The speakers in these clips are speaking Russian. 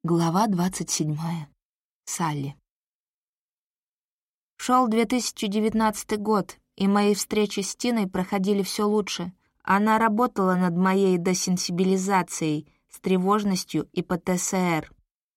Глава 27. Салли. Шел 2019 год, и мои встречи с Тиной проходили все лучше. Она работала над моей десенсибилизацией, с тревожностью и ПТСР.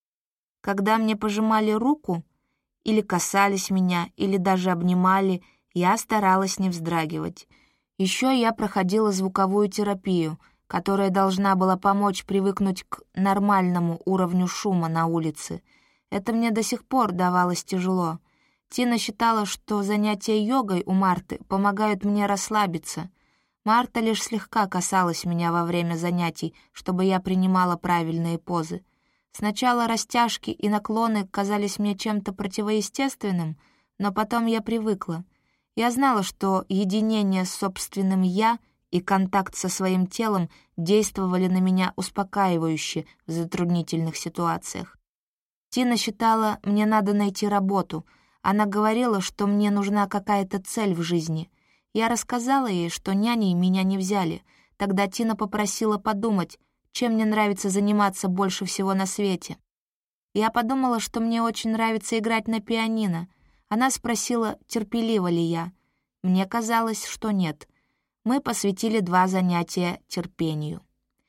Когда мне пожимали руку, или касались меня, или даже обнимали, я старалась не вздрагивать. Еще я проходила звуковую терапию, которая должна была помочь привыкнуть к нормальному уровню шума на улице. Это мне до сих пор давалось тяжело. Тина считала, что занятия йогой у Марты помогают мне расслабиться. Марта лишь слегка касалась меня во время занятий, чтобы я принимала правильные позы. Сначала растяжки и наклоны казались мне чем-то противоестественным, но потом я привыкла. Я знала, что единение с собственным «я» и контакт со своим телом действовали на меня успокаивающе в затруднительных ситуациях. Тина считала, мне надо найти работу. Она говорила, что мне нужна какая-то цель в жизни. Я рассказала ей, что няней меня не взяли. Тогда Тина попросила подумать, чем мне нравится заниматься больше всего на свете. Я подумала, что мне очень нравится играть на пианино. Она спросила, терпелива ли я. Мне казалось, что нет. Мы посвятили 2 занятия терпению.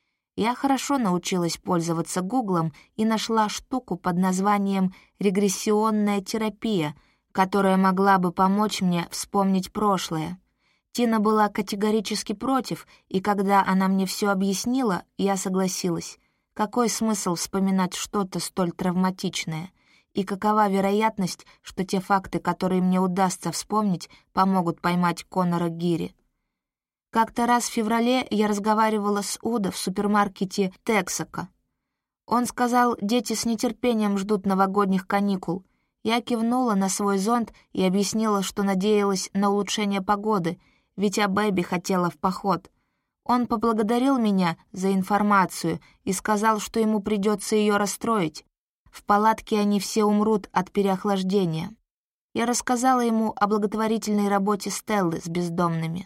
Я хорошо научилась пользоваться Гуглом и нашла штуку под названием «регрессионная терапия», которая могла бы помочь мне вспомнить прошлое. Тина была категорически против, и когда она мне все объяснила, я согласилась. Какой смысл вспоминать что-то столь травматичное? И какова вероятность, что те факты, которые мне удастся вспомнить, помогут поймать Конора Гири? Как-то раз в феврале я разговаривала с Удо в супермаркете Тексако. Он сказал, дети с нетерпением ждут новогодних каникул. Я кивнула на свой зонт и объяснила, что надеялась на улучшение погоды, ведь Бэби хотела в поход. Он поблагодарил меня за информацию и сказал, что ему придется ее расстроить. В палатке они все умрут от переохлаждения. Я рассказала ему о благотворительной работе Стеллы с бездомными.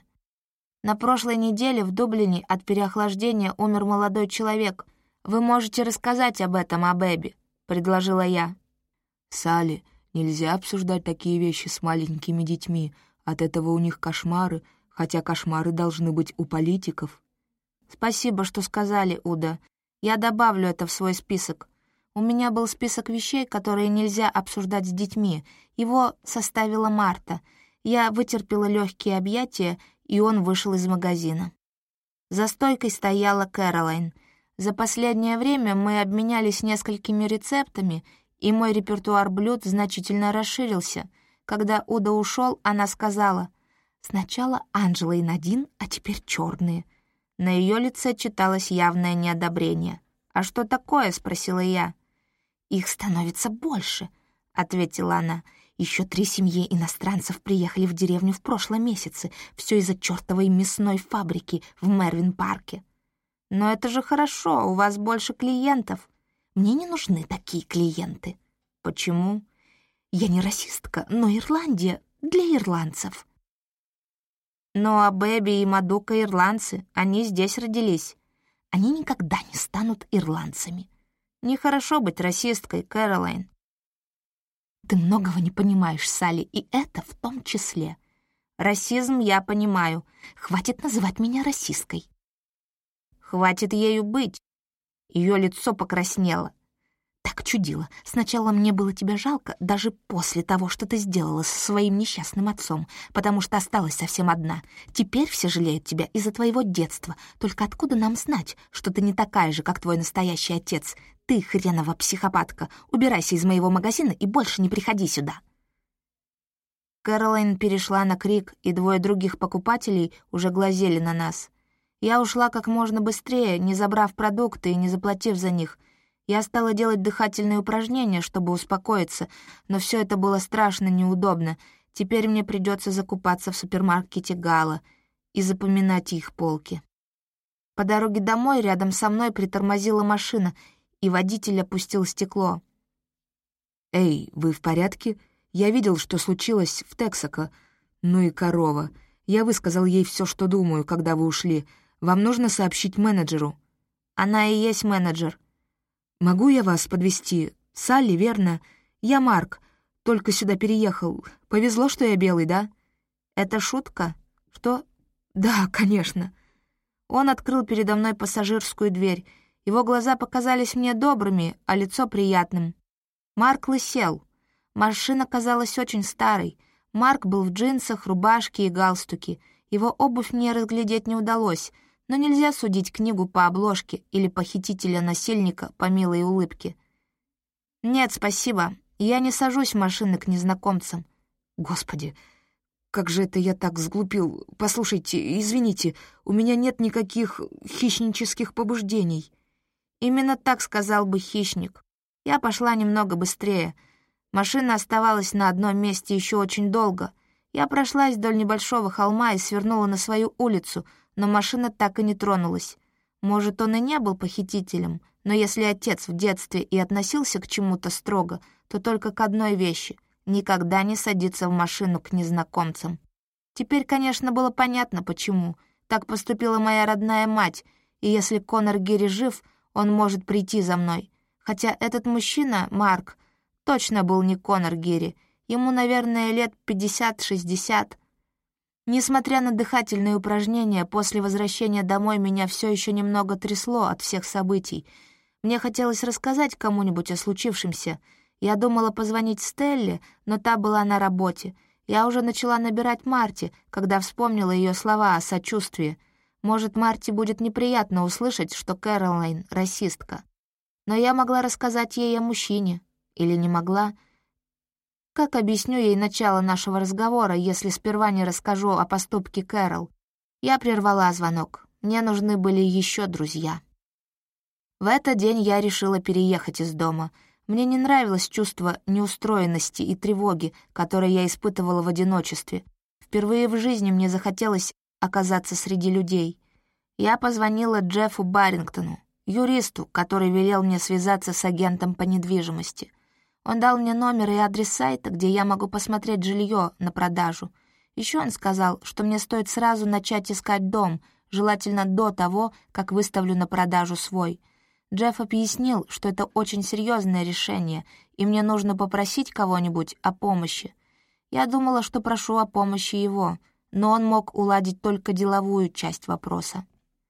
На прошлой неделе в Дублине от переохлаждения умер молодой человек. Вы можете рассказать об этом, Бэби, предложила я. Салли, нельзя обсуждать такие вещи с маленькими детьми. От этого у них кошмары, хотя кошмары должны быть у политиков. Спасибо, что сказали, Уда. Я добавлю это в свой список. У меня был список вещей, которые нельзя обсуждать с детьми. Его составила Марта. Я вытерпела легкие объятия, и он вышел из магазина. За стойкой стояла Кэролайн. За последнее время мы обменялись несколькими рецептами, и мой репертуар блюд значительно расширился. Когда Уда ушел, она сказала: «Сначала Анджела и Надин, а теперь черные». На ее лице читалось явное неодобрение. «А что такое?» — спросила я. «Их становится больше», — ответила она. «Еще 3 семьи иностранцев приехали в деревню в прошлом месяце. Все из-за чертовой мясной фабрики в Мервин-парке». «Но это же хорошо, у вас больше клиентов». «Мне не нужны такие клиенты». «Почему?» «Я не расистка, но Ирландия для ирландцев». «Ну, Бэби и Мадука ирландцы, они здесь родились». «Они никогда не станут ирландцами». «Нехорошо быть расисткой, Кэролайн». «Ты многого не понимаешь, Салли, и это в том числе. Расизм я понимаю. Хватит называть меня расисткой». «Хватит ею быть». Ее лицо покраснело. «Так чудило. Сначала мне было тебя жалко, даже после того, что ты сделала со своим несчастным отцом, потому что осталась совсем одна. Теперь все жалеют тебя из-за твоего детства. Только откуда нам знать, что ты не такая же, как твой настоящий отец? Ты, хренова психопатка, убирайся из моего магазина и больше не приходи сюда». Кэролайн перешла на крик, и 2 других покупателей уже глазели на нас. Я ушла как можно быстрее, не забрав продукты и не заплатив за них. Я стала делать дыхательные упражнения, чтобы успокоиться, но все это было страшно неудобно. Теперь мне придется закупаться в супермаркете Гала и запоминать их полки. По дороге домой рядом со мной притормозила машина, и водитель опустил стекло. «Эй, вы в порядке? Я видел, что случилось в Тексако. Ну и корова. Я высказал ей все, что думаю, когда вы ушли. Вам нужно сообщить менеджеру». «Она и есть менеджер». «Могу я вас подвезти? Салли, верно? Я Марк, только сюда переехал. Повезло, что я белый, да?» «Это шутка?» «Что?» «Да, конечно». Он открыл передо мной пассажирскую дверь. Его глаза показались мне добрыми, а лицо приятным. Марк лысел. Машина казалась очень старой. Марк был в джинсах, рубашке и галстуке. Его обувь мне разглядеть не удалось, но нельзя судить книгу по обложке или похитителя-насильника по милой улыбке. «Нет, спасибо. Я не сажусь в машины к незнакомцам». «Господи, как же это я так сглупил? Послушайте, извините, у меня нет никаких хищнических побуждений». Именно так сказал бы хищник. Я пошла немного быстрее. Машина оставалась на одном месте еще очень долго. Я прошлась вдоль небольшого холма и свернула на свою улицу, но машина так и не тронулась. Может, он и не был похитителем, но если отец в детстве и относился к чему-то строго, то только к одной вещи — никогда не садиться в машину к незнакомцам. Теперь, конечно, было понятно, почему. Так поступила моя родная мать, и если Конор Гири жив, он может прийти за мной. Хотя этот мужчина, Марк, точно был не Конор Гири. Ему, наверное, лет 50-60. Несмотря на дыхательные упражнения, после возвращения домой меня все еще немного трясло от всех событий. Мне хотелось рассказать кому-нибудь о случившемся. Я думала позвонить Стелле, но та была на работе. Я уже начала набирать Марти, когда вспомнила ее слова о сочувствии. Может, Марти будет неприятно услышать, что Кэролайн — расистка. Но я могла рассказать ей о мужчине. Или не могла? Как объясню ей начало нашего разговора, если сперва не расскажу о поступке Кэрол? Я прервала звонок. Мне нужны были еще друзья. В этот день я решила переехать из дома. Мне не нравилось чувство неустроенности и тревоги, которое я испытывала в одиночестве. Впервые в жизни мне захотелось оказаться среди людей. Я позвонила Джеффу Баррингтону, юристу, который велел мне связаться с агентом по недвижимости. Он дал мне номер и адрес сайта, где я могу посмотреть жилье на продажу. Еще он сказал, что мне стоит сразу начать искать дом, желательно до того, как выставлю на продажу свой. Джефф объяснил, что это очень серьезное решение, и мне нужно попросить кого-нибудь о помощи. Я думала, что прошу о помощи его, но он мог уладить только деловую часть вопроса.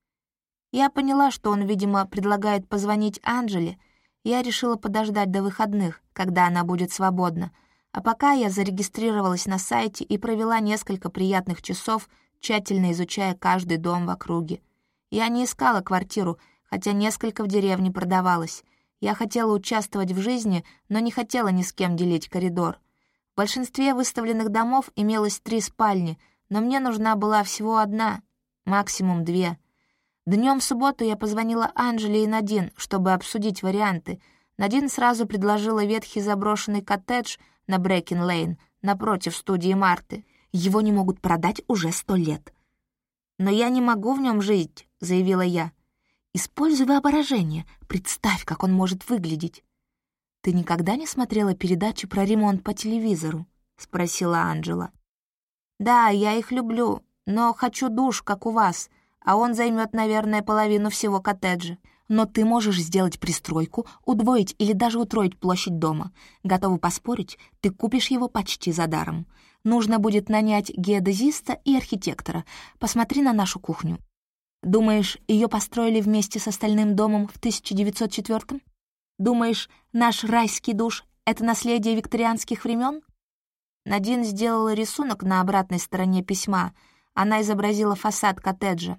Я поняла, что он, видимо, предлагает позвонить Анджеле. Я решила подождать до выходных, когда она будет свободна, а пока я зарегистрировалась на сайте и провела несколько приятных часов, тщательно изучая каждый дом в округе. Я не искала квартиру, хотя несколько в деревне продавалось. Я хотела участвовать в жизни, но не хотела ни с кем делить коридор. В большинстве выставленных домов имелось 3 спальни, но мне нужна была всего 1, максимум 2. Днем в субботу я позвонила Анджеле и Надин, чтобы обсудить варианты. Надин сразу предложила ветхий заброшенный коттедж на Брэкин-Лейн, напротив студии Марты. Его не могут продать уже 100 лет. «Но я не могу в нем жить», — заявила я. «Используй воображение, представь, как он может выглядеть». «Ты никогда не смотрела передачи про ремонт по телевизору?» — спросила Анджела. «Да, я их люблю, но хочу душ, как у вас, а он займет, наверное, половину всего коттеджа. Но ты можешь сделать пристройку, удвоить или даже утроить площадь дома. Готова поспорить, ты купишь его почти за даром. Нужно будет нанять геодезиста и архитектора. Посмотри на нашу кухню. Думаешь, ее построили вместе с остальным домом в 1904-м? Думаешь, наш райский душ — это наследие викторианских времен?» Надин сделала рисунок на обратной стороне письма. Она изобразила фасад коттеджа.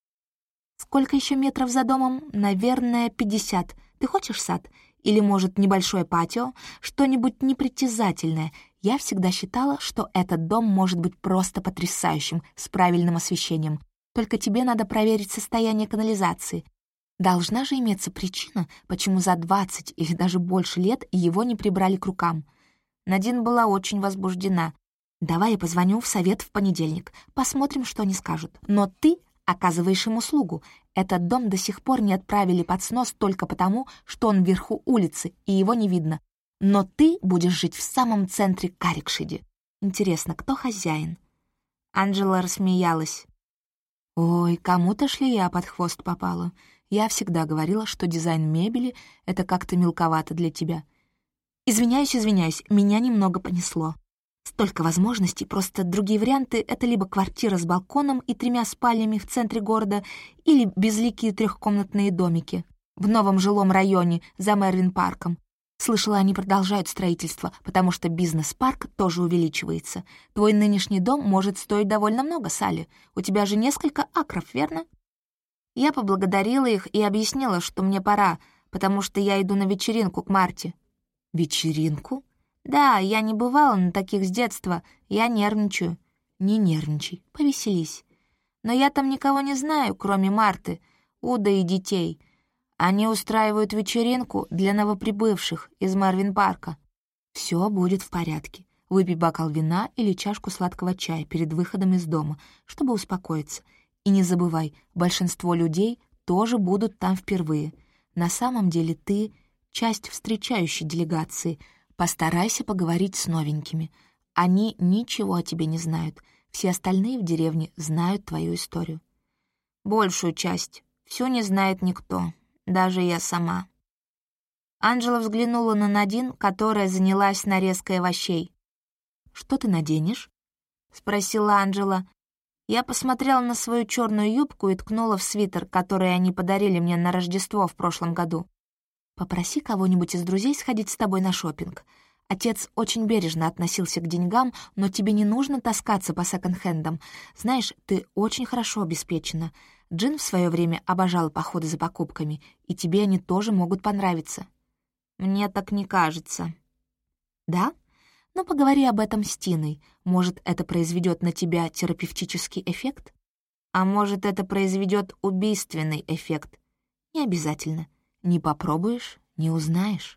«Сколько еще метров за домом? Наверное, 50. Ты хочешь сад? Или, может, небольшое патио? Что-нибудь непритязательное. Я всегда считала, что этот дом может быть просто потрясающим, с правильным освещением. Только тебе надо проверить состояние канализации. Должна же иметься причина, почему за 20 или даже больше лет его не прибрали к рукам». Надин была очень возбуждена. «Давай я позвоню в совет в понедельник. Посмотрим, что они скажут. Но ты оказываешь им услугу. Этот дом до сих пор не отправили под снос только потому, что он вверху улицы, и его не видно. Но ты будешь жить в самом центре Каррикшиде. Интересно, кто хозяин?» Анджела рассмеялась. «Ой, кому-то ж ли я под хвост попала? Я всегда говорила, что дизайн мебели — это как-то мелковато для тебя. Извиняюсь, меня немного понесло. Столько возможностей, просто другие варианты — это либо квартира с балконом и 3 спальнями в центре города, или безликие 3-комнатные домики в новом жилом районе за Мервин-парком. Слышала, они продолжают строительство, потому что бизнес-парк тоже увеличивается. Твой нынешний дом может стоить довольно много, Салли. У тебя же несколько акров, верно? Я поблагодарила их и объяснила, что мне пора, потому что я иду на вечеринку к Марте. Вечеринку? Да, я не бывала на таких с детства, я нервничаю. Не нервничай, повеселись. Но я там никого не знаю, кроме Марты, Уда и детей. Они устраивают вечеринку для новоприбывших из Мервин-парка. Все будет в порядке. Выпей бокал вина или чашку сладкого чая перед выходом из дома, чтобы успокоиться. И не забывай, большинство людей тоже будут там впервые. На самом деле ты — часть встречающей делегации. Постарайся поговорить с новенькими. Они ничего о тебе не знают. Все остальные в деревне знают твою историю. Большую часть. Всю не знает никто. Даже я сама. Анжела взглянула на Надин, которая занялась нарезкой овощей. «Что ты наденешь?» — спросила Анжела. Я посмотрела на свою черную юбку и ткнула в свитер, который они подарили мне на Рождество в прошлом году. «Попроси кого-нибудь из друзей сходить с тобой на шопинг. Отец очень бережно относился к деньгам, но тебе не нужно таскаться по секонд-хендам. Знаешь, ты очень хорошо обеспечена. Джин в свое время обожала походы за покупками, и тебе они тоже могут понравиться». «Мне так не кажется». «Да? Ну, поговори об этом с Тиной. Может, это произведет на тебя терапевтический эффект? А может, это произведет убийственный эффект? Не обязательно. Не попробуешь — не узнаешь».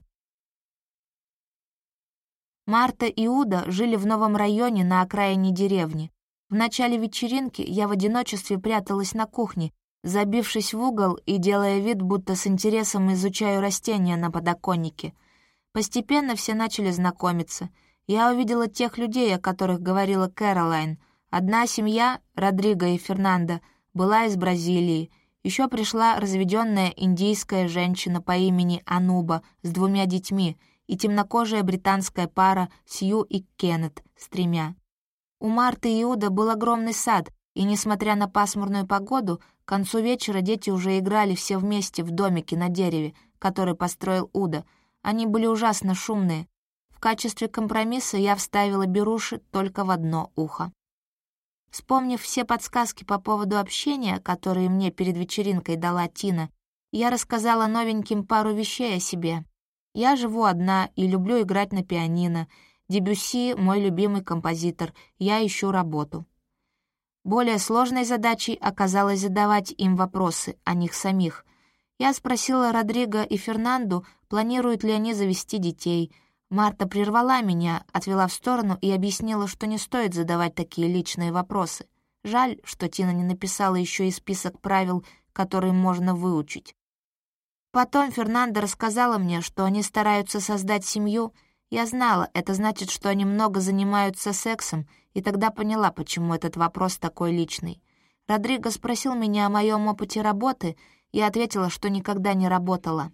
Марта и Уда жили в новом районе на окраине деревни. В начале вечеринки я в одиночестве пряталась на кухне, забившись в угол и делая вид, будто с интересом изучаю растения на подоконнике. Постепенно все начали знакомиться. Я увидела тех людей, о которых говорила Кэролайн. Одна семья, Родриго и Фернандо, была из Бразилии. Еще пришла разведенная индийская женщина по имени Ануба с 2 детьми и темнокожая британская пара Сью и Кеннет с 3. У Марты и Уда был огромный сад, и, несмотря на пасмурную погоду, к концу вечера дети уже играли все вместе в домике на дереве, который построил Уда. Они были ужасно шумные. В качестве компромисса я вставила беруши только в одно ухо. Вспомнив все подсказки по поводу общения, которые мне перед вечеринкой дала Тина, я рассказала новеньким пару вещей о себе. Я живу одна и люблю играть на пианино. Дебюсси — мой любимый композитор. Я ищу работу. Более сложной задачей оказалось задавать им вопросы о них самих. Я спросила Родриго и Фернанду, планируют ли они завести детей. Марта прервала меня, отвела в сторону и объяснила, что не стоит задавать такие личные вопросы. Жаль, что Тина не написала еще и список правил, которые можно выучить. Потом Фернандо рассказала мне, что они стараются создать семью. Я знала, это значит, что они много занимаются сексом, и тогда поняла, почему этот вопрос такой личный. Родриго спросил меня о моем опыте работы, я ответила, что никогда не работала.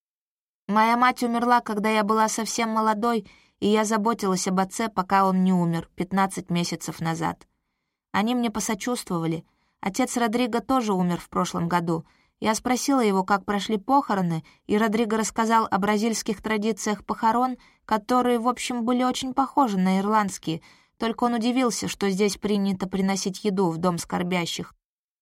Моя мать умерла, когда я была совсем молодой, и я заботилась об отце, пока он не умер 15 месяцев назад. Они мне посочувствовали. Отец Родриго тоже умер в прошлом году. Я спросила его, как прошли похороны, и Родриго рассказал о бразильских традициях похорон, которые, в общем, были очень похожи на ирландские, только он удивился, что здесь принято приносить еду в дом скорбящих.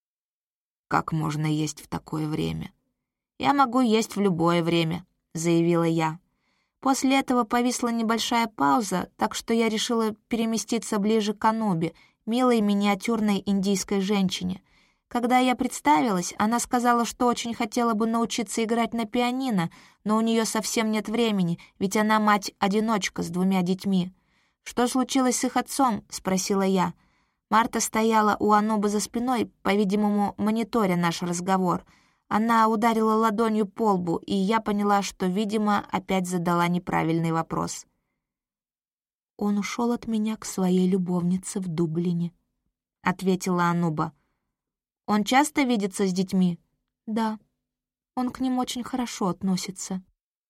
«Как можно есть в такое время?» «Я могу есть в любое время», — заявила я. После этого повисла небольшая пауза, так что я решила переместиться ближе к Анубе, милой миниатюрной индийской женщине. Когда я представилась, она сказала, что очень хотела бы научиться играть на пианино, но у нее совсем нет времени, ведь она мать-одиночка с 2 детьми. «Что случилось с их отцом?» — спросила я. Марта стояла у Анубы за спиной, по-видимому, мониторя наш разговор. Она ударила ладонью по лбу, и я поняла, что, видимо, опять задала неправильный вопрос. «Он ушел от меня к своей любовнице в Дублине», — ответила Ануба. «Он часто видится с детьми?» «Да». Он к ним очень хорошо относится.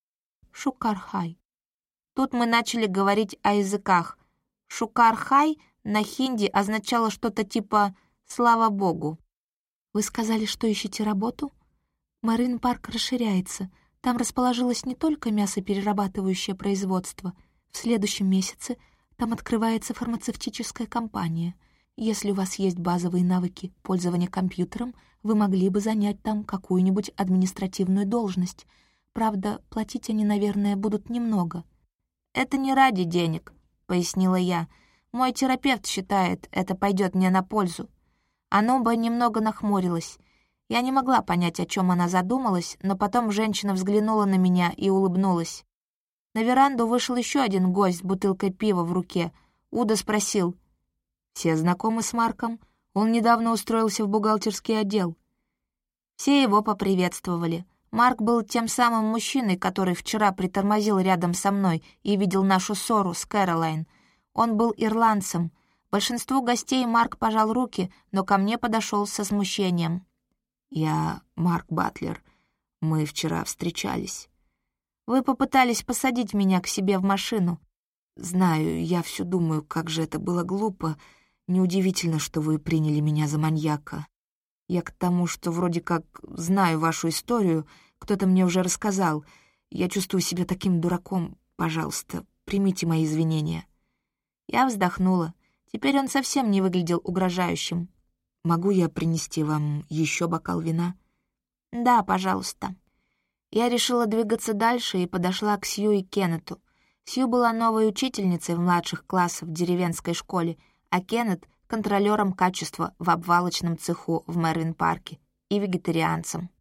Шукар-хай. Тут мы начали говорить о языках. Шукар-хай на хинди означало что-то типа «слава богу». Вы сказали, что ищете работу? Марин-парк расширяется. Там расположилось не только мясоперерабатывающее производство. В следующем месяце там открывается фармацевтическая компания. Если у вас есть базовые навыки пользования компьютером, вы могли бы занять там какую-нибудь административную должность. Правда, платить они, наверное, будут немного. «Это не ради денег», — пояснила я. «Мой терапевт считает, это пойдет мне на пользу». Ануба немного нахмурилась. Я не могла понять, о чем она задумалась, но потом женщина взглянула на меня и улыбнулась. На веранду вышел еще один гость с бутылкой пива в руке. Уда спросил: «Все знакомы с Марком? Он недавно устроился в бухгалтерский отдел». Все его поприветствовали. Марк был тем самым мужчиной, который вчера притормозил рядом со мной и видел нашу ссору с Кэролайн. Он был ирландцем. Большинству гостей Марк пожал руки, но ко мне подошел со смущением. «Я Марк Батлер. Мы вчера встречались. Вы попытались посадить меня к себе в машину. Знаю, я все думаю, как же это было глупо. Неудивительно, что вы приняли меня за маньяка. Я к тому, что вроде как знаю вашу историю, кто-то мне уже рассказал. Я чувствую себя таким дураком. Пожалуйста, примите мои извинения». Я вздохнула. Теперь он совсем не выглядел угрожающим. «Могу я принести вам еще бокал вина?» «Да, пожалуйста». Я решила двигаться дальше и подошла к Сью и Кеннету. Сью была новой учительницей в младших классах в деревенской школе, а Кеннет — контролёром качества в обвалочном цеху в Мервин-парке и вегетарианцем.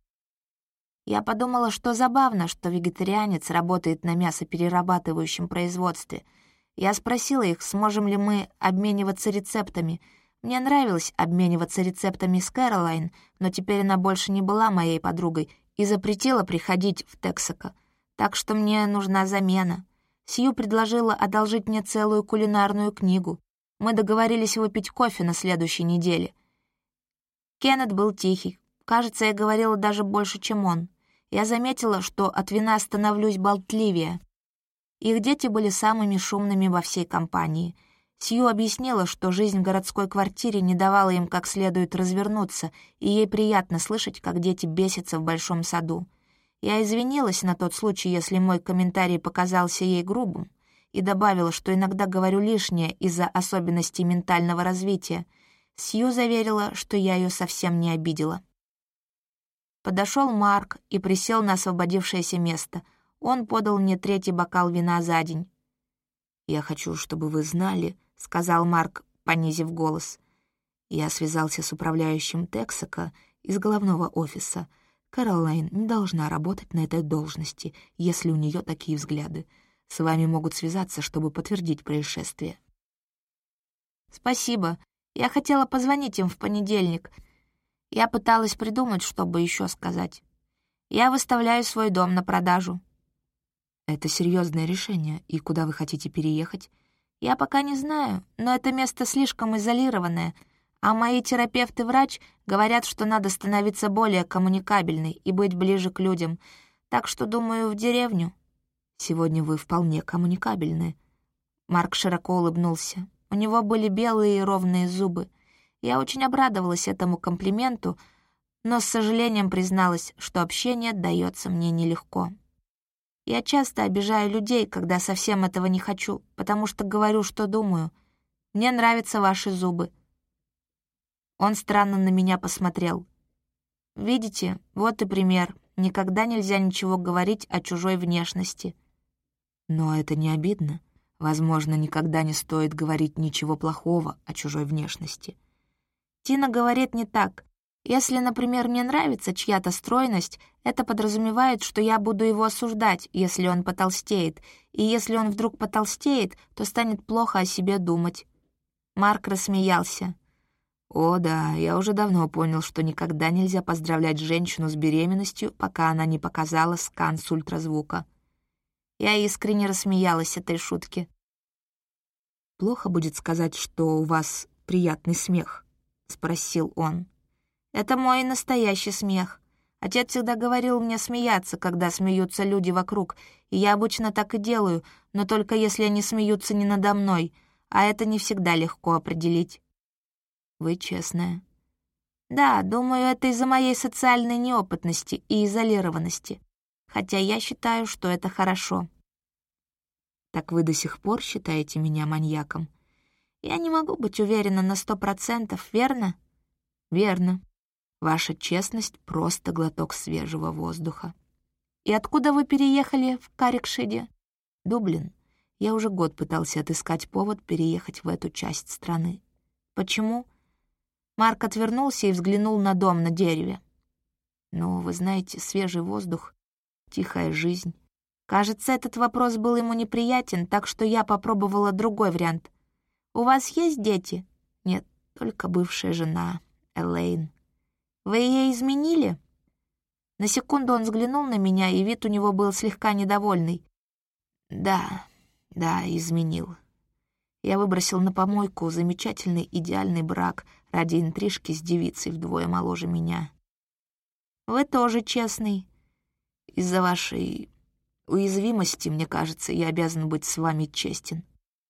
Я подумала, что забавно, что вегетарианец работает на мясоперерабатывающем производстве. Я спросила их, сможем ли мы обмениваться рецептами. Мне нравилось обмениваться рецептами с Кэролайн, но теперь она больше не была моей подругой и запретила приходить в Тексако, так что мне нужна замена. Сью предложила одолжить мне целую кулинарную книгу. Мы договорились выпить кофе на следующей неделе. Кеннет был тихий. Кажется, я говорила даже больше, чем он. Я заметила, что от вина становлюсь болтливее. Их дети были самыми шумными во всей компании. Сью объяснила, что жизнь в городской квартире не давала им как следует развернуться, и ей приятно слышать, как дети бесятся в большом саду. Я извинилась на тот случай, если мой комментарий показался ей грубым, и добавила, что иногда говорю лишнее из-за особенностей ментального развития. Сью заверила, что я ее совсем не обидела. Подошел Марк и присел на освободившееся место. Он подал мне 3-й бокал вина за день. «Я хочу, чтобы вы знали», — сказал Марк, понизив голос. «Я связался с управляющим Тексако из головного офиса. Кэролайн не должна работать на этой должности, если у нее такие взгляды. С вами могут связаться, чтобы подтвердить происшествие». «Спасибо. Я хотела позвонить им в понедельник. Я пыталась придумать, чтобы еще сказать. Я выставляю свой дом на продажу». «Это серьезное решение. И куда вы хотите переехать?» «Я пока не знаю, но это место слишком изолированное, а мои терапевт и врач говорят, что надо становиться более коммуникабельной и быть ближе к людям, так что, думаю, в деревню». «Сегодня вы вполне коммуникабельны». Марк широко улыбнулся. У него были белые и ровные зубы. Я очень обрадовалась этому комплименту, но с сожалением призналась, что общение дается мне нелегко. Я часто обижаю людей, когда совсем этого не хочу, потому что говорю, что думаю. Мне нравятся ваши зубы. Он странно на меня посмотрел. Видите, вот и пример. Никогда нельзя ничего говорить о чужой внешности. Но это не обидно. Возможно, никогда не стоит говорить ничего плохого о чужой внешности. Тина говорит не так. Если, например, мне нравится чья-то стройность, это подразумевает, что я буду его осуждать, если он потолстеет, и если он вдруг потолстеет, то станет плохо о себе думать. Марк рассмеялся. «О, да, я уже давно понял, что никогда нельзя поздравлять женщину с беременностью, пока она не показала скан с ультразвука». Я искренне рассмеялась этой шутке. «Плохо будет сказать, что у вас приятный смех?» — спросил он. «Это мой настоящий смех. Отец всегда говорил мне смеяться, когда смеются люди вокруг, и я обычно так и делаю, но только если они смеются не надо мной, а это не всегда легко определить. Вы честная. Да, думаю, это из-за моей социальной неопытности и изолированности, хотя я считаю, что это хорошо. Так вы до сих пор считаете меня маньяком? Я не могу быть уверена на 100%, верно? Верно. Ваша честность — просто глоток свежего воздуха. И откуда вы переехали в Карикшиде? Дублин. Я уже год пытался отыскать повод переехать в эту часть страны. Почему? Марк отвернулся и взглянул на дом на дереве. Ну, вы знаете, свежий воздух, тихая жизнь. Кажется, этот вопрос был ему неприятен, так что я попробовала другой вариант. «У вас есть дети?» Нет, только бывшая жена, Элейн. «Вы ей изменили?» На секунду он взглянул на меня, и вид у него был слегка недовольный. Да, изменил. Я выбросил на помойку замечательный идеальный брак ради интрижки с девицей вдвое моложе меня. Вы тоже честный. Из-за вашей уязвимости, мне кажется, я обязан быть с вами честен.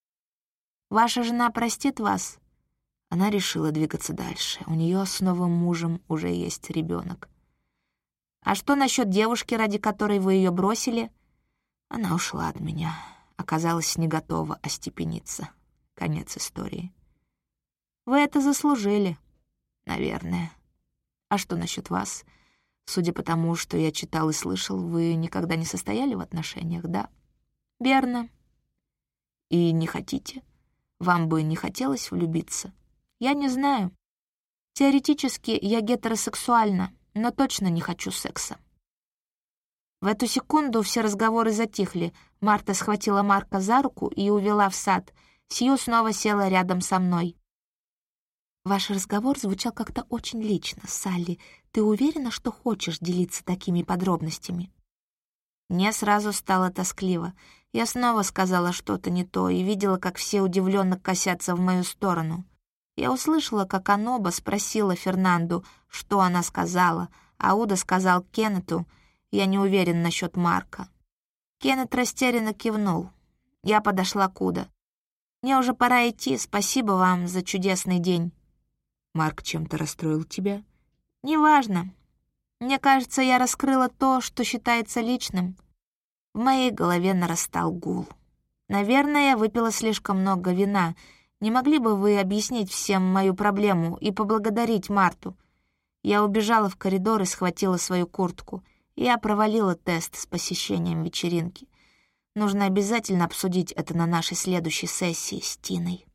Ваша жена простит вас? Она решила двигаться дальше. У нее с новым мужем уже есть ребенок. А что насчет девушки, ради которой вы ее бросили? Она ушла от меня. Оказалась не готова остепениться. Конец истории. Вы это заслужили. Наверное. А что насчет вас? Судя по тому, что я читал и слышал, вы никогда не состояли в отношениях, да? Верно. И не хотите? Вам бы не хотелось влюбиться? Я не знаю. Теоретически я гетеросексуальна, но точно не хочу секса. В эту секунду все разговоры затихли. Марта схватила Марка за руку и увела в сад. Сью снова села рядом со мной. Ваш разговор звучал как-то очень лично, Салли. Ты уверена, что хочешь делиться такими подробностями? Мне сразу стало тоскливо. Я снова сказала что-то не то и видела, как все удивленно косятся в мою сторону. Я услышала, как Аноба спросила Фернанду, что она сказала, а Уда сказал Кеннету: «Я не уверен насчет Марка». Кеннет растерянно кивнул. Я подошла к Уда. «Мне уже пора идти, спасибо вам за чудесный день». «Марк чем-то расстроил тебя?» «Неважно. Мне кажется, я раскрыла то, что считается личным». В моей голове нарастал гул. Наверное, я выпила слишком много вина. Не могли бы вы объяснить всем мою проблему и поблагодарить Марту? Я убежала в коридор и схватила свою куртку. Я провалила тест с посещением вечеринки. Нужно обязательно обсудить это на нашей следующей сессии с Тиной.